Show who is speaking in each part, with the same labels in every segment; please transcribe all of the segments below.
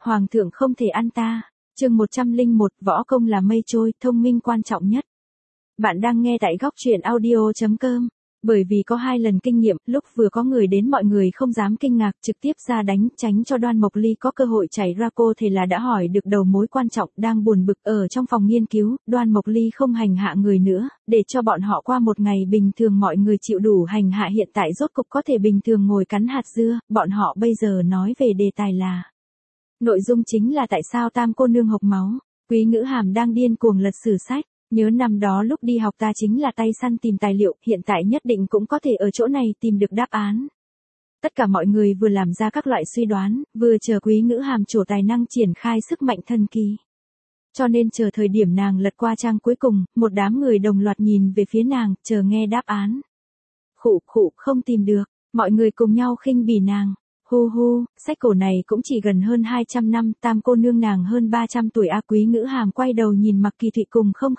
Speaker 1: Hoàng thượng không thể ăn ta. Chương 101, võ công là mây trôi, thông minh quan trọng nhất. Bạn đang nghe tại góc truyện audio.com. Bởi vì có 2 lần kinh nghiệm, lúc vừa có người đến mọi người không dám kinh ngạc, trực tiếp ra đánh, tránh cho Đoan Mộc Ly có cơ hội chảy ra, cô thể là đã hỏi được đầu mối quan trọng. Đang buồn bực ở trong phòng nghiên cứu, Đoan Mộc Ly không hành hạ người nữa, để cho bọn họ qua một ngày bình thường mọi người chịu đủ hành hạ, hiện tại rốt cục có thể bình thường ngồi cắn hạt dưa. Bọn họ bây giờ nói về đề tài là nội dung chính là tại sao Tam cô nương hộc máu. Quý Ngữ Hàm đang điên cuồng lật sử sách. Nhớ năm đó lúc đi học ta chính là tay săn tìm tài liệu, hiện tại nhất định cũng có thể ở chỗ này tìm được đáp án. Tất cả mọi người vừa làm ra các loại suy đoán, vừa chờ Quý Ngữ Hàm trổ tài năng triển khai sức mạnh thần kỳ. Cho nên chờ thời điểm nàng lật qua trang cuối cùng, một đám người đồng loạt nhìn về phía nàng, chờ nghe đáp án. Khụ, không tìm được, mọi người cùng nhau khinh bỉ nàng. Hu, sách cổ này cũng chỉ gần hơn 200 năm, Tam cô nương nàng hơn 300 tuổi a. Quý Ngữ Hàm quay đầu nhìn Mặc Kỳ Thụy cùng không.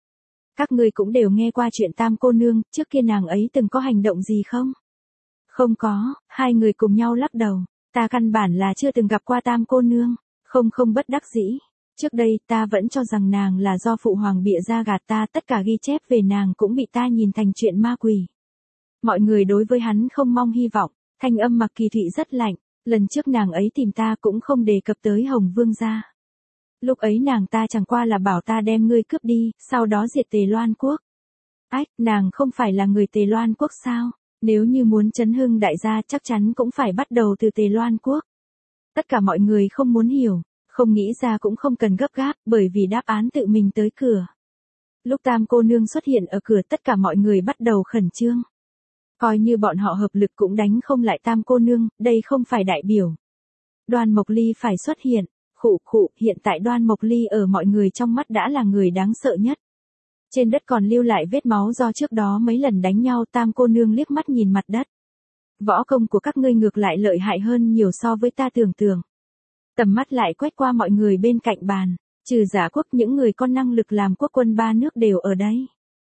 Speaker 1: Các ngươi cũng đều nghe qua chuyện Tam cô nương, trước kia nàng ấy từng có hành động gì không? Không có, 2 người cùng nhau lắc đầu, ta căn bản là chưa từng gặp qua Tam cô nương. Không bất đắc dĩ. Trước đây ta vẫn cho rằng nàng là do phụ hoàng bịa ra gạt ta, tất cả ghi chép về nàng cũng bị ta nhìn thành chuyện ma quỷ. Mọi người đối với hắn không mong hy vọng. Thanh âm Mặc Kỳ Thụy rất lạnh, lần trước nàng ấy tìm ta cũng không đề cập tới Hồng Vương gia. Lúc ấy nàng ta chẳng qua là bảo ta đem ngươi cướp đi, sau đó diệt Tề Loan quốc. Ách, nàng không phải là người Tề Loan quốc sao? Nếu như muốn chấn hưng đại gia chắc chắn cũng phải bắt đầu từ Tề Loan quốc. Tất cả mọi người không muốn hiểu, không nghĩ ra cũng không cần gấp gáp, bởi vì đáp án tự mình tới cửa. Lúc Tam cô nương xuất hiện ở cửa, tất cả mọi người bắt đầu khẩn trương. Coi như bọn họ hợp lực cũng đánh không lại Tam cô nương, đây không phải đại biểu Đoan Mộc Ly phải xuất hiện. Khụ, hiện tại Đoan Mộc Ly ở mọi người trong mắt đã là người đáng sợ nhất. Trên đất còn lưu lại vết máu do trước đó mấy lần đánh nhau. Tam cô nương liếc mắt nhìn mặt đất. Võ công của các ngươi ngược lại lợi hại hơn nhiều so với ta tưởng tượng. Tầm mắt lại quét qua mọi người bên cạnh bàn, trừ Giả Quốc, những người có năng lực làm quốc quân 3 nước đều ở đây.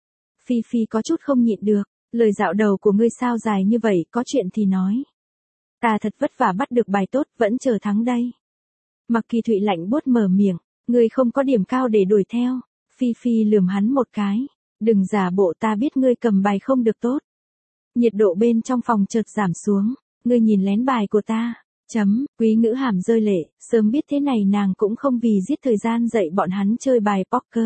Speaker 1: Phi có chút không nhịn được. Lời dạo đầu của ngươi sao dài như vậy, có chuyện thì nói. Ta thật vất vả bắt được bài tốt, vẫn chờ thắng đây. Mặc Kỳ Thụy lạnh buốt mở miệng, ngươi không có điểm cao để đuổi theo. Phi lườm hắn một cái, đừng giả bộ, ta biết ngươi cầm bài không được tốt. Nhiệt độ bên trong phòng chợt giảm xuống, ngươi nhìn lén bài của ta. Quý Ngữ Hàm rơi lệ, sớm biết thế này nàng cũng không vì giết thời gian dạy bọn hắn chơi bài poker.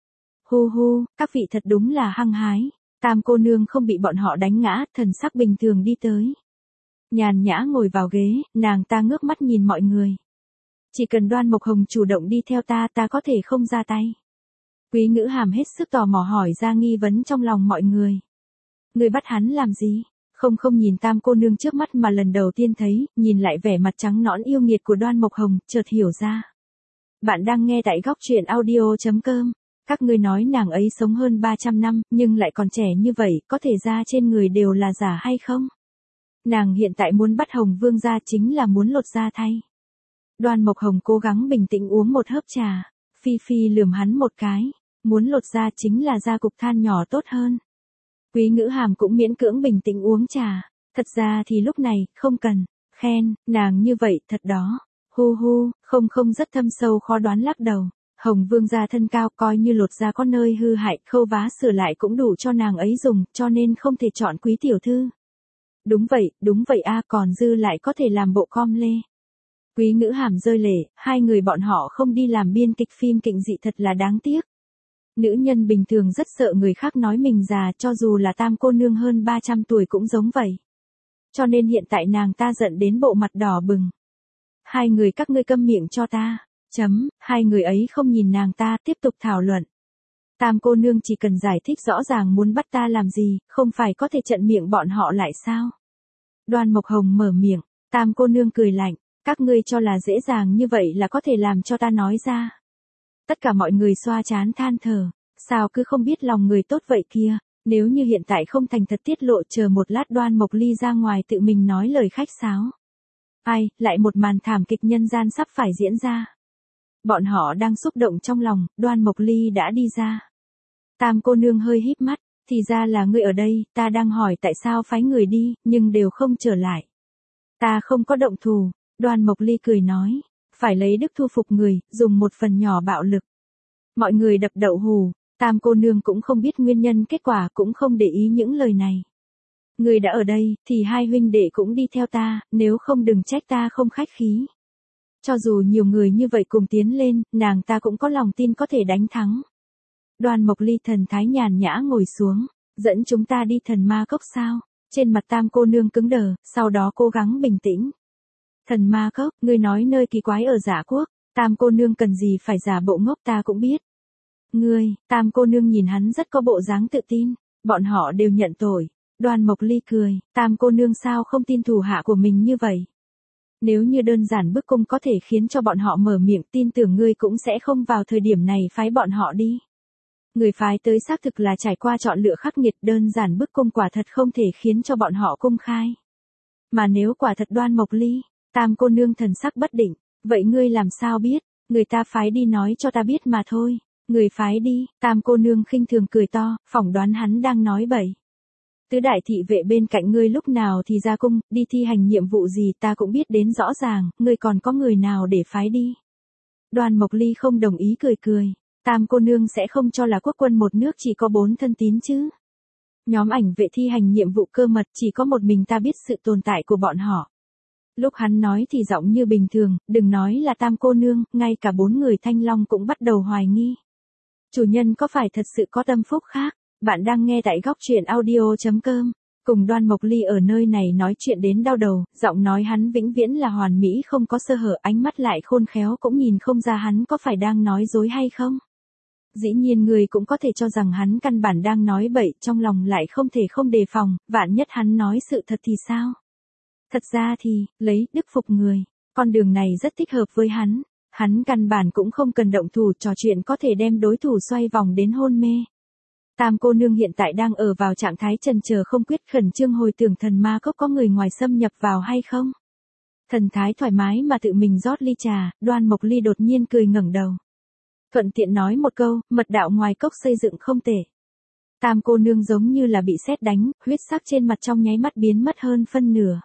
Speaker 1: Hu, các vị thật đúng là hăng hái. Tam cô nương không bị bọn họ đánh ngã, thần sắc bình thường đi tới. Nhàn nhã ngồi vào ghế, nàng ta ngước mắt nhìn mọi người. Chỉ cần Đoan Mộc Hồng chủ động đi theo ta có thể không ra tay. Quý Ngữ Hàm hết sức tò mò hỏi ra nghi vấn trong lòng mọi người. Người bắt hắn làm gì? Không nhìn Tam cô nương trước mắt mà lần đầu tiên thấy, nhìn lại vẻ mặt trắng nõn yêu nghiệt của Đoan Mộc Hồng, chợt hiểu ra. Bạn đang nghe tại góc truyện audio.com. Các ngươi nói nàng ấy sống hơn 300 năm, nhưng lại còn trẻ như vậy, có thể da trên người đều là giả hay không? Nàng hiện tại muốn bắt Hồng Vương ra chính là muốn lột da thay. Đoan Mộc Hồng cố gắng bình tĩnh uống một hớp trà. Phi lườm hắn một cái, muốn lột da chính là da cục than nhỏ tốt hơn. Quý Ngữ Hàm cũng miễn cưỡng bình tĩnh uống trà. Thật ra thì lúc này, không cần khen, nàng như vậy thật đó. Hu, không rất thâm sâu khó đoán lắc đầu. Hồng Vương gia thân cao, coi như lột da có nơi hư hại, khâu vá sửa lại cũng đủ cho nàng ấy dùng, cho nên không thể chọn Quý tiểu thư. Đúng vậy a, còn dư lại có thể làm bộ com lê. Quý Ngữ Hàm rơi lệ, 2 người bọn họ không đi làm biên kịch phim kịnh dị thật là đáng tiếc. Nữ nhân bình thường rất sợ người khác nói mình già, cho dù là Tam cô nương hơn 300 tuổi cũng giống vậy. Cho nên hiện tại nàng ta giận đến bộ mặt đỏ bừng. 2 người các ngươi câm miệng cho ta. 2 người ấy không nhìn nàng ta, tiếp tục thảo luận. Tam cô nương chỉ cần giải thích rõ ràng muốn bắt ta làm gì, không phải có thể chặn miệng bọn họ lại sao? Đoan Mộc Hồng mở miệng, Tam cô nương cười lạnh, các ngươi cho là dễ dàng như vậy là có thể làm cho ta nói ra. Tất cả mọi người xoa trán than thở, sao cứ không biết lòng người tốt vậy kia, nếu như hiện tại không thành thật tiết lộ, chờ một lát Đoan Mộc Ly ra ngoài tự mình nói lời khách sáo. Ai, lại một màn thảm kịch nhân gian sắp phải diễn ra. Bọn họ đang xúc động trong lòng, Đoan Mộc Ly đã đi ra. Tam cô nương hơi híp mắt, thì ra là ngươi ở đây, ta đang hỏi tại sao phái người đi, nhưng đều không trở lại. Ta không có động thủ, Đoan Mộc Ly cười nói. phải lấy đức thu phục người, dùng một phần nhỏ bạo lực. Mọi người đập đậu hù, Tam cô nương cũng không biết nguyên nhân kết quả, cũng không để ý những lời này. Người đã ở đây, thì hai huynh đệ cũng đi theo ta, nếu không đừng trách ta không khách khí. Cho dù nhiều người như vậy cùng tiến lên, nàng ta cũng có lòng tin có thể đánh thắng. Đoan Mộc Ly thần thái nhàn nhã ngồi xuống, dẫn chúng ta đi thần ma cốc sao? Trên mặt Tam cô nương cứng đờ, sau đó cố gắng bình tĩnh. Thần ma cốc, ngươi nói nơi kỳ quái ở Giả Quốc, Tam cô nương cần gì phải giả bộ ngốc, ta cũng biết. Ngươi, Tam cô nương nhìn hắn rất có bộ dáng tự tin, bọn họ đều nhận tội. Đoan Mộc Ly cười, Tam cô nương sao không tin thủ hạ của mình như vậy? Nếu như đơn giản bức cung có thể khiến cho bọn họ mở miệng, tin tưởng ngươi cũng sẽ không vào thời điểm này phái bọn họ đi. Người phái tới xác thực là trải qua chọn lựa khắc nghiệt, đơn giản bức cung quả thật không thể khiến cho bọn họ công khai. Mà nếu quả thật Đoan Mộc Ly, Tam cô nương thần sắc bất định, vậy ngươi làm sao biết, người ta phái đi nói cho ta biết mà thôi. Người phái đi, Tam cô nương khinh thường cười to, phỏng đoán hắn đang nói bậy. Tứ đại thị vệ bên cạnh ngươi lúc nào thì ra cung, đi thi hành nhiệm vụ gì ta cũng biết đến rõ ràng, ngươi còn có người nào để phái đi. Đoan Mộc Ly không đồng ý cười cười, Tam cô nương sẽ không cho là quốc quân một nước chỉ có 4 thân tín chứ. Nhóm ảnh vệ thi hành nhiệm vụ cơ mật chỉ có một mình ta biết sự tồn tại của bọn họ. Lúc hắn nói thì giọng như bình thường, đừng nói là Tam cô nương, ngay cả 4 người Thanh Long cũng bắt đầu hoài nghi. Chủ nhân có phải thật sự có tâm phúc khác? Bạn đang nghe tại góc truyện audio.com. Cùng Đoan Mộc Ly ở nơi này nói chuyện đến đau đầu, giọng nói hắn vĩnh viễn là hoàn mỹ không có sơ hở, ánh mắt lại khôn khéo, cũng nhìn không ra hắn có phải đang nói dối hay không. Dĩ nhiên người cũng có thể cho rằng hắn căn bản đang nói bậy, trong lòng lại không thể không đề phòng, vạn nhất hắn nói sự thật thì sao? Thật ra thì, lấy đức phục người, con đường này rất thích hợp với hắn. Hắn căn bản cũng không cần động thủ, trò chuyện có thể đem đối thủ xoay vòng đến hôn mê. Tam cô nương hiện tại đang ở vào trạng thái chần chờ không quyết, khẩn trương hồi tưởng thần ma cốc có người ngoài xâm nhập vào hay không. Thần thái thoải mái mà tự mình rót ly trà, Đoan Mộc Ly đột nhiên cười ngẩng đầu. Thuận tiện nói một câu, mật đạo ngoài cốc xây dựng không tệ. Tam cô nương giống như là bị sét đánh, huyết sắc trên mặt trong nháy mắt biến mất hơn phân nửa.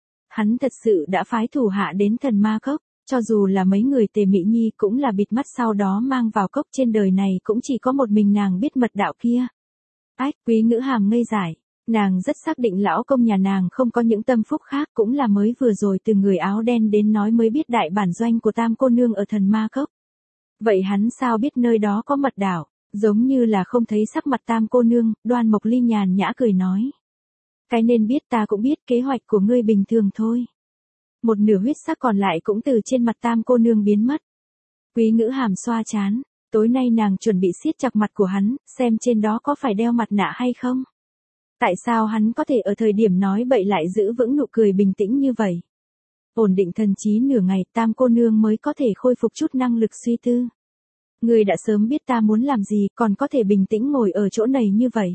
Speaker 1: Hắn thật sự đã phái thủ hạ đến thần ma cốc. Cho dù là mấy người Tề Mỹ Nhi cũng là bịt mắt sau đó mang vào cốc, trên đời này cũng chỉ có một mình nàng biết mật đạo kia. Ách, Quý Ngữ Hàm ngây dại, nàng rất xác định lão công nhà nàng không có những tâm phúc khác, cũng là mới vừa rồi từ người áo đen đến nói mới biết đại bản doanh của Tam cô nương ở thần ma cốc. Vậy hắn sao biết nơi đó có mật đạo? Giống như là không thấy sắc mặt Tam cô nương, Đoan Mộc Ly nhàn nhã cười nói. Cái nên biết ta cũng biết, kế hoạch của ngươi bình thường thôi. Một nửa huyết sắc còn lại cũng từ trên mặt Tam cô nương biến mất. Quý Ngữ Hàm xoa trán, tối nay nàng chuẩn bị siết chặt mặt của hắn, xem trên đó có phải đeo mặt nạ hay không. Tại sao hắn có thể ở thời điểm nói bậy lại giữ vững nụ cười bình tĩnh như vậy? Ổn định thần trí nửa ngày, Tam cô nương mới có thể khôi phục chút năng lực suy tư. Ngươi đã sớm biết ta muốn làm gì, còn có thể bình tĩnh ngồi ở chỗ này như vậy.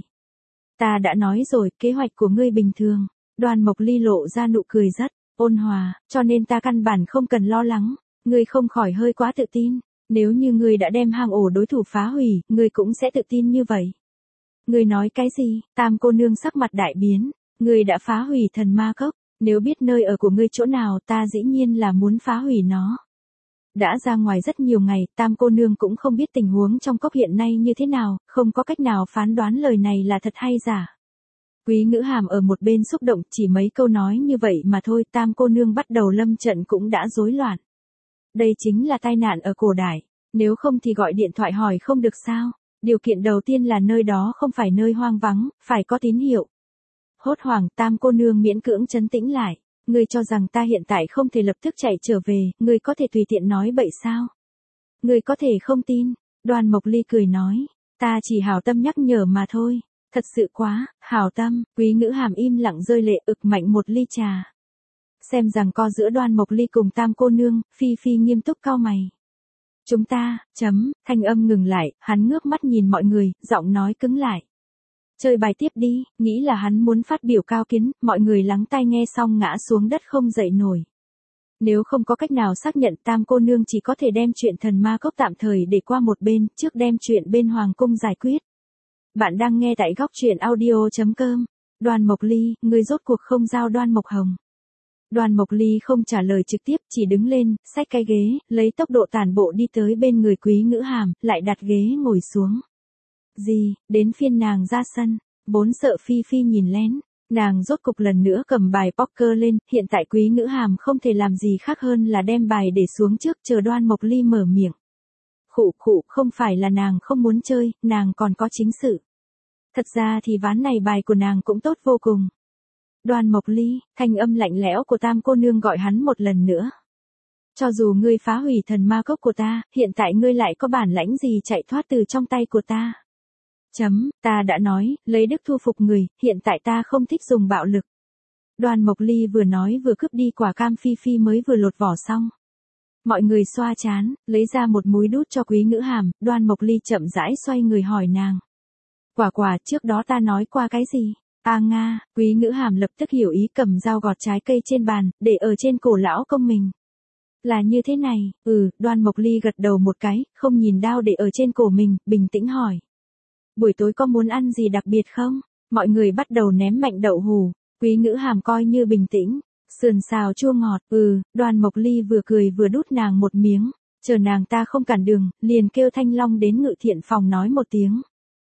Speaker 1: Ta đã nói rồi, kế hoạch của ngươi bình thường. Đoan Mộc Ly lộ ra nụ cười rất ôn hòa, cho nên ta căn bản không cần lo lắng. Ngươi không khỏi hơi quá tự tin. Nếu như ngươi đã đem hang ổ đối thủ phá hủy, ngươi cũng sẽ tự tin như vậy. Ngươi nói cái gì? Tam cô nương sắc mặt đại biến. Ngươi đã phá hủy thần ma cốc. Nếu biết nơi ở của ngươi chỗ nào, ta dĩ nhiên là muốn phá hủy nó. Đã ra ngoài rất nhiều ngày, Tam cô nương cũng không biết tình huống trong cốc hiện nay như thế nào, không có cách nào phán đoán lời này là thật hay giả. Quý Ngữ Hàm ở một bên xúc động, chỉ mấy câu nói như vậy mà thôi, Tam cô nương bắt đầu lâm trận cũng đã rối loạn. Đây chính là tai nạn ở cổ đại, nếu không thì gọi điện thoại hỏi không được sao? Điều kiện đầu tiên là nơi đó không phải nơi hoang vắng, phải có tín hiệu. Hốt hoảng, Tam cô nương miễn cưỡng trấn tĩnh lại. Ngươi cho rằng ta hiện tại không thể lập tức chạy trở về, ngươi có thể tùy tiện nói bậy sao? Ngươi có thể không tin. Đoan Mộc Ly cười nói, ta chỉ hảo tâm nhắc nhở mà thôi. Thật sự quá, hảo tâm. Quý Ngữ Hàm im lặng rơi lệ, ực mạnh một ly trà. Xem rằng co giữa Đoan Mộc Ly cùng Tam cô nương, Phi Phi nghiêm túc cau mày. Chúng ta, thanh âm ngừng lại, hắn ngước mắt nhìn mọi người, giọng nói cứng lại. Chơi bài tiếp đi, nghĩ là hắn muốn phát biểu cao kiến, mọi người lắng tai nghe xong ngã xuống đất không dậy nổi. Nếu không có cách nào xác nhận, Tam cô nương chỉ có thể đem chuyện thần ma cốc tạm thời để qua một bên, trước đem chuyện bên hoàng cung giải quyết. Bạn đang nghe tại góc truyện audio.com. Đoan Mộc Ly, ngươi rốt cuộc không giao Đoan Mộc Hồng. Đoàn Mộc Ly không trả lời trực tiếp, chỉ đứng lên, xách cái ghế, lấy tốc độ tản bộ đi tới bên người Quý Ngữ Hàm, lại đặt ghế ngồi xuống. Gì, đến phiên nàng ra sân, vốn sợ Phi Phi nhìn lén, nàng rốt cục lần nữa cầm bài poker lên, hiện tại Quý Ngữ Hàm không thể làm gì khác hơn là đem bài để xuống trước chờ Đoan Mộc Ly mở miệng. Khụ khụ, không phải là nàng không muốn chơi, nàng còn có chính sự. Thật ra thì ván này bài của nàng cũng tốt vô cùng. Đoan Mộc Ly, thanh âm lạnh lẽo của Tam cô nương gọi hắn một lần nữa. Cho dù ngươi phá hủy thần ma cốc của ta, hiện tại ngươi lại có bản lãnh gì chạy thoát từ trong tay của ta. Ta đã nói, lấy đức thu phục người, hiện tại ta không thích dùng bạo lực. Đoan Mộc Ly vừa nói vừa cướp đi quả cam Phi Phi mới vừa lột vỏ xong. Mọi người xoa chán, lấy ra một múi đút cho Quý Ngữ Hàm, Đoan Mộc Ly chậm rãi xoay người hỏi nàng. Quả, trước đó ta nói qua cái gì? Nga, Quý Ngữ Hàm lập tức hiểu ý, cầm dao gọt trái cây trên bàn, để ở trên cổ lão công mình. Là như thế này, Đoan Mộc Ly gật đầu một cái, không nhìn đao để ở trên cổ mình, bình tĩnh hỏi. Buổi tối có muốn ăn gì đặc biệt không? Mọi người bắt đầu ném mạnh đậu hù, Quý Ngữ Hàm coi như bình tĩnh, sườn xào chua ngọt, Đoan Mộc Ly vừa cười vừa đút nàng một miếng, chờ nàng ta không cản đường, liền kêu Thanh Long đến Ngự Thiện phòng nói một tiếng.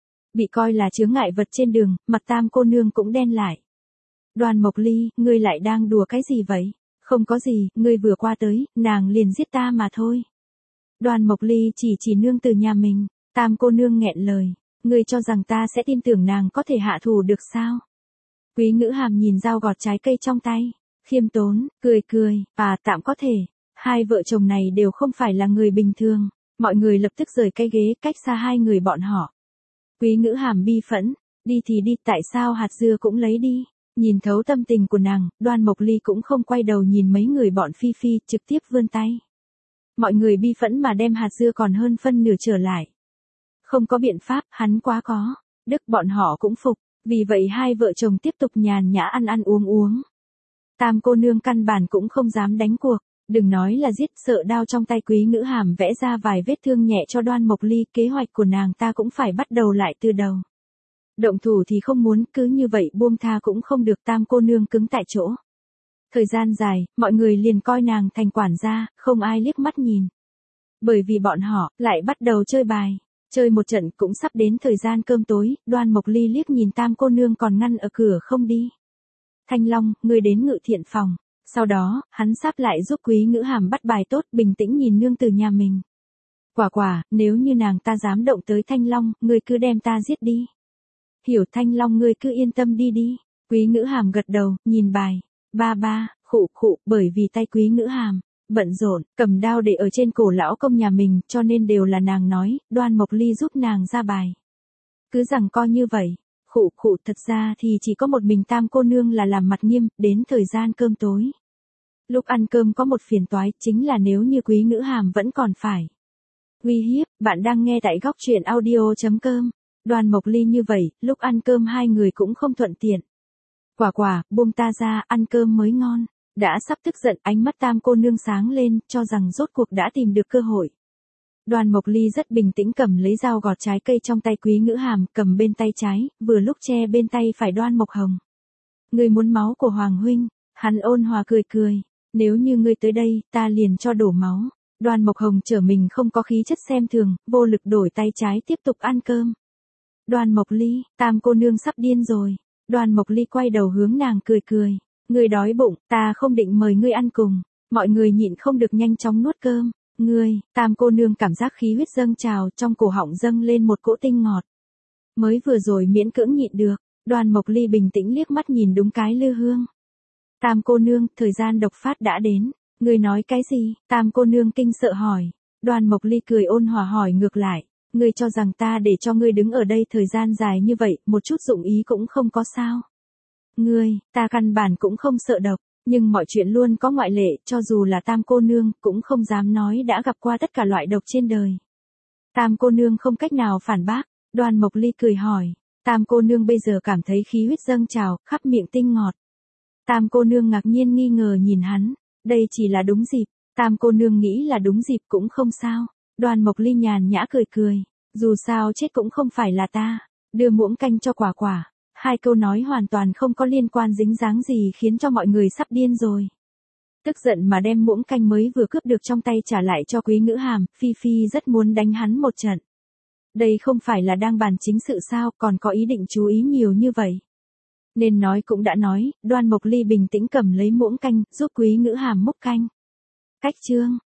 Speaker 1: Bị coi là chướng ngại vật trên đường, mặt Tam cô nương cũng đen lại. Đoan Mộc Ly, ngươi lại đang đùa cái gì vậy? Không có gì, ngươi vừa qua tới, nàng liền giết ta mà thôi. Đoan Mộc Ly chỉ nương từ nhà mình, Tam cô nương nghẹn lời, ngươi cho rằng ta sẽ tin tưởng nàng có thể hạ thủ được sao? Quý Ngữ Hàm nhìn dao gọt trái cây trong tay, khiêm tốn, cười, tạm có thể, hai vợ chồng này đều không phải là người bình thường, mọi người lập tức rời cái ghế cách xa hai người bọn họ. Quý Ngữ Hàm bi phẫn, đi thì đi, tại sao hạt dưa cũng lấy đi, nhìn thấu tâm tình của nàng, Đoan Mộc Ly cũng không quay đầu nhìn mấy người bọn Phi Phi, trực tiếp vươn tay. Mọi người bi phẫn mà đem hạt dưa còn hơn phân nửa trở lại. Không có biện pháp, hắn quá có, đức bọn họ cũng phục, vì vậy hai vợ chồng tiếp tục nhàn nhã ăn uống. Tam cô nương căn bản cũng không dám đánh cuộc, đừng nói là giết, sợ đao trong tay Quý Ngữ Hàm vẽ ra vài vết thương nhẹ cho Đoan Mộc Ly, kế hoạch của nàng ta cũng phải bắt đầu lại từ đầu. Động thủ thì không muốn, cứ như vậy buông tha cũng không được, Tam cô nương cứng tại chỗ. Thời gian dài, mọi người liền coi nàng thành quản gia, không ai liếc mắt nhìn. Bởi vì bọn họ lại bắt đầu chơi bài, chơi một trận cũng sắp đến thời gian cơm tối, Đoan Mộc Ly liếc nhìn Tam cô nương còn ngăn ở cửa không đi. Thanh Long, ngươi đến Ngự Thiện phòng. Sau đó, hắn sắp lại giúp Quý Ngữ Hàm bắt bài tốt, bình tĩnh nhìn nương tử nhà mình. Quả, nếu như nàng ta dám động tới Thanh Long, ngươi cứ đem ta giết đi. Hiểu Thanh Long, ngươi cứ yên tâm đi. Quý Ngữ Hàm gật đầu, nhìn bài. Ba, khụ, bởi vì tay Quý Ngữ Hàm bận rộn, cầm đao để ở trên cổ lão công nhà mình, cho nên đều là nàng nói, Đoan Mộc Ly giúp nàng ra bài. Cứ rằng coi như vậy. Khụ, thật ra thì chỉ có một mình Tam cô nương là làm mặt nghiêm, đến thời gian cơm tối. Lúc ăn cơm có một phiền toái, chính là nếu như Quý Ngữ Hàm vẫn còn phải uy hiếp, bạn đang nghe tại góc truyện audio.com. Đoan Mộc Ly như vậy, lúc ăn cơm hai người cũng không thuận tiện. Quả, buông ta ra, ăn cơm mới ngon. Đã sắp tức giận, ánh mắt Tam cô nương sáng lên, cho rằng rốt cuộc đã tìm được cơ hội. Đoan Mộc Ly rất bình tĩnh cầm lấy dao gọt trái cây trong tay Quý Ngữ Hàm, cầm bên tay trái, vừa lúc che bên tay phải Đoan Mộc Hồng. Ngươi muốn máu của Hoàng huynh? Hắn ôn hòa cười. Nếu như ngươi tới đây, ta liền cho đổ máu. Đoan Mộc Hồng trở mình không có khí chất xem thường, vô lực đổi tay trái tiếp tục ăn cơm. Đoan Mộc Ly, Tam cô nương sắp điên rồi. Đoan Mộc Ly quay đầu hướng nàng cười. Ngươi đói bụng, ta không định mời ngươi ăn cùng. Mọi người nhịn không được nhanh chóng nuốt cơm. Tam cô nương cảm giác khí huyết dâng trào, trong cổ họng dâng lên một cỗ tinh ngọt. Mới vừa rồi miễn cưỡng nhịn được, Đoan Mộc Ly bình tĩnh liếc mắt nhìn đúng cái lư hương. Tam cô nương, thời gian độc phát đã đến. Ngươi nói cái gì? Tam cô nương kinh sợ hỏi. Đoan Mộc Ly cười ôn hòa hỏi ngược lại. Ngươi cho rằng ta để cho ngươi đứng ở đây thời gian dài như vậy, một chút dụng ý cũng không có sao? Ta căn bản cũng không sợ độc. Nhưng mọi chuyện luôn có ngoại lệ, cho dù là Tam cô nương, cũng không dám nói đã gặp qua tất cả loại độc trên đời. Tam cô nương không cách nào phản bác, Đoan Mộc Ly cười hỏi. Tam cô nương bây giờ cảm thấy khí huyết dâng trào, khắp miệng tinh ngọt. Tam cô nương ngạc nhiên nghi ngờ nhìn hắn, đây chỉ là đúng dịp, Tam cô nương nghĩ là đúng dịp cũng không sao. Đoan Mộc Ly nhàn nhã cười, dù sao chết cũng không phải là ta, đưa muỗng canh cho Quả. Hai câu nói hoàn toàn không có liên quan dính dáng gì khiến cho mọi người sắp điên rồi. Tức giận mà đem muỗng canh mới vừa cướp được trong tay trả lại cho Quý Ngữ Hàm, Phi Phi rất muốn đánh hắn một trận. Đây không phải là đang bàn chính sự sao, còn có ý định chú ý nhiều như vậy. Nên nói cũng đã nói, Đoan Mộc Ly bình tĩnh cầm lấy muỗng canh, giúp Quý Ngữ Hàm múc canh. Cách chương